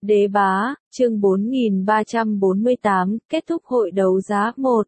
Đế bá, chương 4348, kết thúc hội đấu giá 1.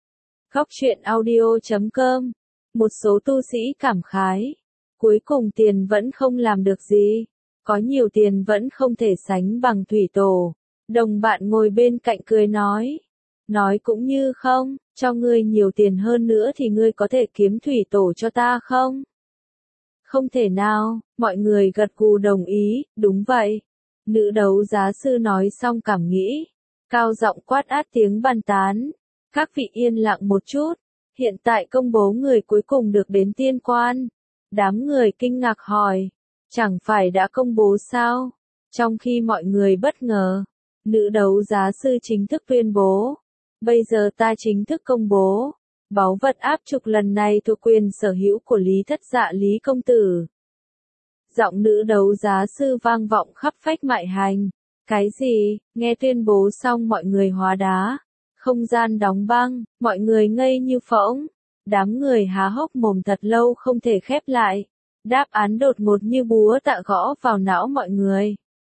Góc truyện audio.com. Một số tu sĩ cảm khái. Cuối cùng tiền vẫn không làm được gì. Có nhiều tiền vẫn không thể sánh bằng thủy tổ. Đồng bạn ngồi bên cạnh cười nói. Nói cũng như không, cho ngươi nhiều tiền hơn nữa thì ngươi có thể kiếm thủy tổ cho ta không? Không thể nào, mọi người gật gù đồng ý, đúng vậy. Nữ đấu giá sư nói xong cảm nghĩ. Cao giọng quát át tiếng bàn tán. Các vị yên lặng một chút. Hiện tại công bố người cuối cùng được đến tiên quan. Đám người kinh ngạc hỏi. Chẳng phải đã công bố sao? Trong khi mọi người bất ngờ. Nữ đấu giá sư chính thức tuyên bố. Bây giờ ta chính thức công bố. Báu vật áp trục lần này thuộc quyền sở hữu của Lý Thất Dạ Lý Công Tử. Giọng nữ đấu giá sư vang vọng khắp phách mại hành. Cái gì? Nghe tuyên bố xong mọi người hóa đá. Không gian đóng băng, mọi người ngây như phỗng. Đám người há hốc mồm thật lâu không thể khép lại. Đáp án đột ngột như búa tạ gõ vào não mọi người.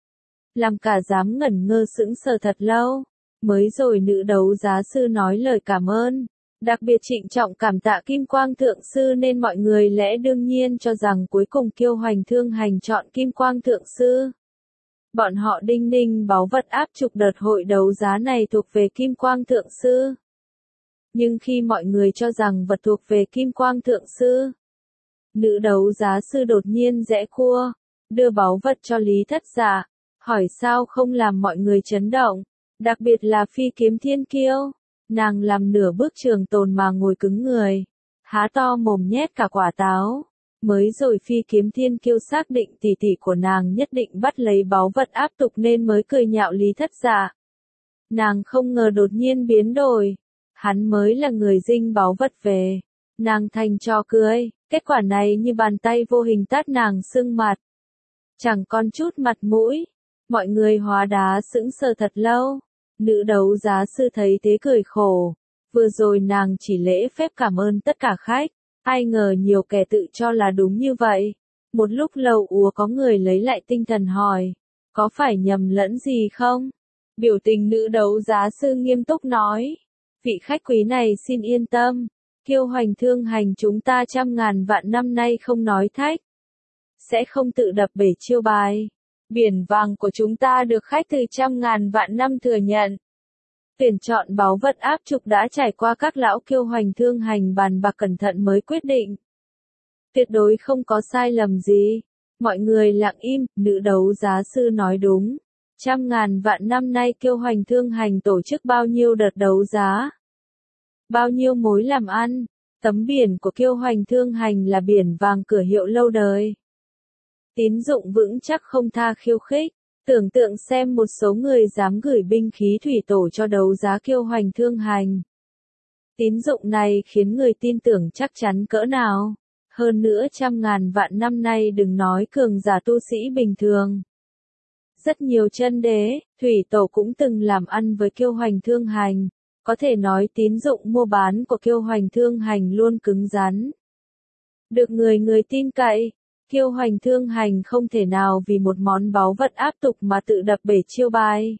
Làm cả dám ngẩn ngơ sững sờ thật lâu. Mới rồi nữ đấu giá sư nói lời cảm ơn. Đặc biệt trịnh trọng cảm tạ Kim Quang Thượng Sư nên mọi người lẽ đương nhiên cho rằng cuối cùng Kiêu Hoành Thương Hành chọn Kim Quang Thượng Sư. Bọn họ đinh ninh báu vật áp trục đợt hội đấu giá này thuộc về Kim Quang Thượng Sư. Nhưng khi mọi người cho rằng vật thuộc về Kim Quang Thượng Sư, nữ đấu giá sư đột nhiên rẽ cua, đưa báu vật cho Lý Thất Dạ, hỏi sao không làm mọi người chấn động, đặc biệt là Phi Kiếm Thiên Kiêu. Nàng làm nửa bước trường tồn mà ngồi cứng người, há to mồm nhét cả quả táo. Mới rồi Phi Kiếm Thiên Kiêu xác định tỷ tỷ của nàng nhất định bắt lấy báu vật áp tục nên mới cười nhạo Lý Thất Dạ. Nàng không ngờ đột nhiên biến đổi. Hắn mới là người dinh báu vật về. Nàng thành trò cười, kết quả này như bàn tay vô hình tát nàng sưng mặt. Chẳng còn chút mặt mũi. Mọi người hóa đá sững sờ thật lâu. Nữ đấu giá sư thấy thế cười khổ. Vừa rồi nàng chỉ lễ phép cảm ơn tất cả khách. Ai ngờ nhiều kẻ tự cho là đúng như vậy. Một lúc lâu có người lấy lại tinh thần hỏi. Có phải nhầm lẫn gì không? Biểu tình nữ đấu giá sư nghiêm túc nói. Vị khách quý này xin yên tâm. Kiêu Hoành Thương Hành chúng ta trăm ngàn vạn năm nay không nói thách. Sẽ không tự đập bể chiêu bài. Biển vàng của chúng ta được khách từ trăm ngàn vạn năm thừa nhận. Tuyển chọn báu vật áp trục đã trải qua các lão Kiêu Hoành Thương Hành bàn bạc cẩn thận mới quyết định. Tuyệt đối không có sai lầm gì. Mọi người lặng im, nữ đấu giá sư nói đúng. Trăm ngàn vạn năm nay Kiêu Hoành Thương Hành tổ chức bao nhiêu đợt đấu giá? Bao nhiêu mối làm ăn? Tấm biển của Kiêu Hoành Thương Hành là biển vàng cửa hiệu lâu đời. Tín dụng vững chắc không tha khiêu khích. Tưởng tượng xem một số người dám gửi binh khí thủy tổ cho đấu giá Kiêu Hoành Thương Hành. Tín dụng này khiến người tin tưởng chắc chắn cỡ nào. Hơn nữa trăm ngàn vạn năm nay đừng nói cường giả tu sĩ bình thường. Rất nhiều chân đế, thủy tổ cũng từng làm ăn với Kiêu Hoành Thương Hành. Có thể nói tín dụng mua bán của Kiêu Hoành Thương Hành luôn cứng rắn. Được người tin cậy. Kiêu Hoành Thương Hành không thể nào vì một món báu vật áp tục mà tự đập bể chiêu bài.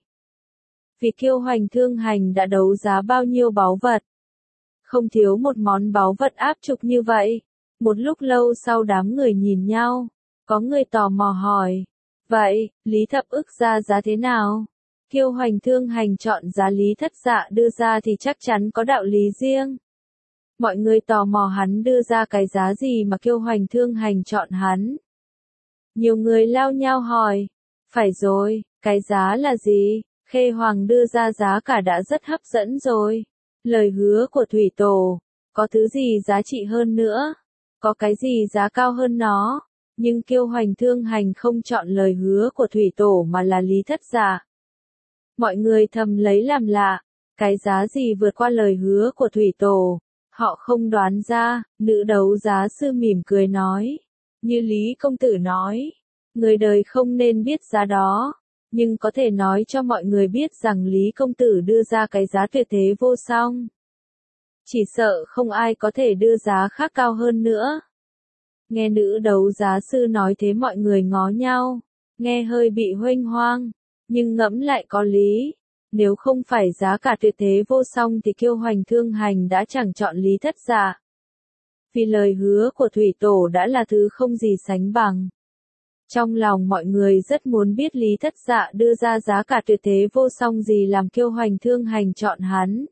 Vì Kiêu Hoành Thương Hành đã đấu giá bao nhiêu báu vật. Không thiếu một món báu vật áp trục như vậy. Một lúc lâu sau đám người nhìn nhau. Có người tò mò hỏi. Vậy, Lý Thập ức ra giá thế nào? Kiêu Hoành Thương Hành chọn giá Lý Thất Dạ đưa ra thì chắc chắn có đạo lý riêng. Mọi người tò mò hắn đưa ra cái giá gì mà Kiêu Hoành Thương Hành chọn hắn. Nhiều người lao nhau hỏi. Phải rồi, cái giá là gì? Khê Hoàng đưa ra giá cả đã rất hấp dẫn rồi. Lời hứa của Thủy Tổ. Có thứ gì giá trị hơn nữa? Có cái gì giá cao hơn nó? Nhưng Kiêu Hoành Thương Hành không chọn lời hứa của Thủy Tổ mà là Lý Thất Dạ. Mọi người thầm lấy làm lạ. Cái giá gì vượt qua lời hứa của Thủy Tổ? Họ không đoán ra, nữ đấu giá sư mỉm cười nói. Như Lý Công Tử nói, người đời không nên biết giá đó, nhưng có thể nói cho mọi người biết rằng Lý Công Tử đưa ra cái giá tuyệt thế vô song. Chỉ sợ không ai có thể đưa giá khác cao hơn nữa. Nghe nữ đấu giá sư nói thế mọi người ngó nhau, nghe hơi bị huênh hoang. Nhưng ngẫm lại có lý. Nếu không phải giá cả tuyệt thế vô song thì Kiêu Hoành Thương Hành đã chẳng chọn Lý Thất Dạ. Vì lời hứa của Thủy Tổ đã là thứ không gì sánh bằng. Trong lòng mọi người rất muốn biết Lý Thất Dạ đưa ra giá cả tuyệt thế vô song gì làm Kiêu Hoành Thương Hành chọn hắn.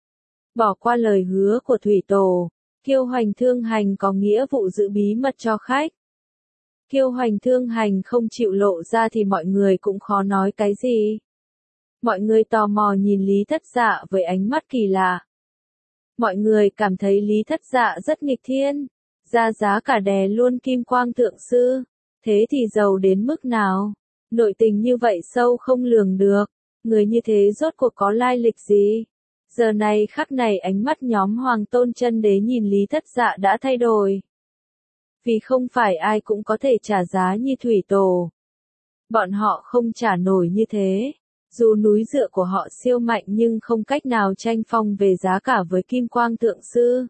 Bỏ qua lời hứa của Thủy Tổ, Kiêu Hoành Thương Hành có nghĩa vụ giữ bí mật cho khách. Kiêu Hoành Thương Hành không chịu lộ ra thì mọi người cũng khó nói cái gì. Mọi người tò mò nhìn Lý Thất Dạ với ánh mắt kỳ lạ. Mọi người cảm thấy Lý Thất Dạ rất nghịch thiên, ra giá cả đè luôn Kim Quang Thượng Sư. Thế thì giàu đến mức nào? Nội tình như vậy sâu không lường được. Người như thế rốt cuộc có lai lịch gì? Giờ này khắc này ánh mắt nhóm Hoàng Tôn Chân Đế nhìn Lý Thất Dạ đã thay đổi. Vì không phải ai cũng có thể trả giá như Thủy Tổ. Bọn họ không trả nổi như thế. Dù núi dựa của họ siêu mạnh nhưng không cách nào tranh phong về giá cả với Kim Quang Thượng Sư.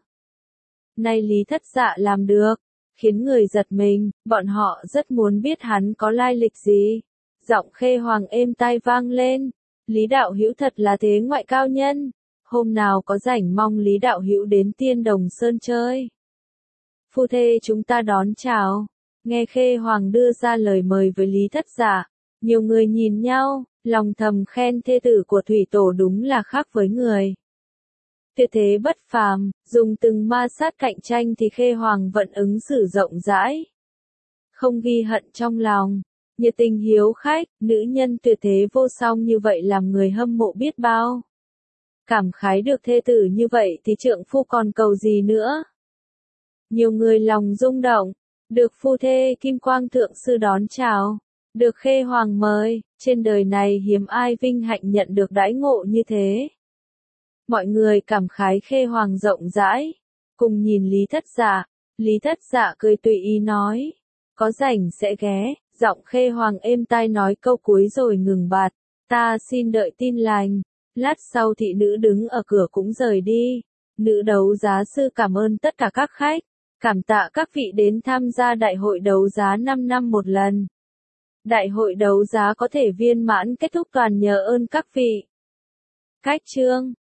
Nay Lý Thất Dạ làm được, khiến người giật mình, bọn họ rất muốn biết hắn có lai lịch gì. Giọng Khê Hoàng êm tai vang lên, Lý Đạo Hữu thật là thế ngoại cao nhân, hôm nào có rảnh mong Lý Đạo Hữu đến Tiên Đồng Sơn chơi. Phu thê chúng ta đón chào. Nghe Khê Hoàng đưa ra lời mời với Lý Thất Dạ, nhiều người nhìn nhau, lòng thầm khen thê tử của Thủy Tổ đúng là khác với người. Tuyệt thế bất phàm, dùng từng ma sát cạnh tranh thì Khê Hoàng vận ứng xử rộng rãi. Không ghi hận trong lòng, nhiệt tình hiếu khách, nữ nhân tuyệt thế vô song như vậy làm người hâm mộ biết bao. Cảm khái được thê tử như vậy thì trượng phu còn cầu gì nữa. Nhiều người lòng rung động, được phu thê Kim Quang Thượng Sư đón chào, được Khê Hoàng mời, trên đời này hiếm ai vinh hạnh nhận được đãi ngộ như thế. Mọi người cảm khái Khê Hoàng rộng rãi, cùng nhìn Lý Thất Dạ. Lý Thất Dạ cười tùy ý nói, có rảnh sẽ ghé. Giọng Khê Hoàng êm tai nói câu cuối rồi ngừng bạt, ta xin đợi tin lành. Lát sau thị nữ đứng ở cửa cũng rời đi. Nữ đấu giá sư cảm ơn tất cả các khách, cảm tạ các vị đến tham gia đại hội đấu giá 5 năm một lần. Đại hội đấu giá có thể viên mãn kết thúc toàn nhờ ơn các vị. Cách chương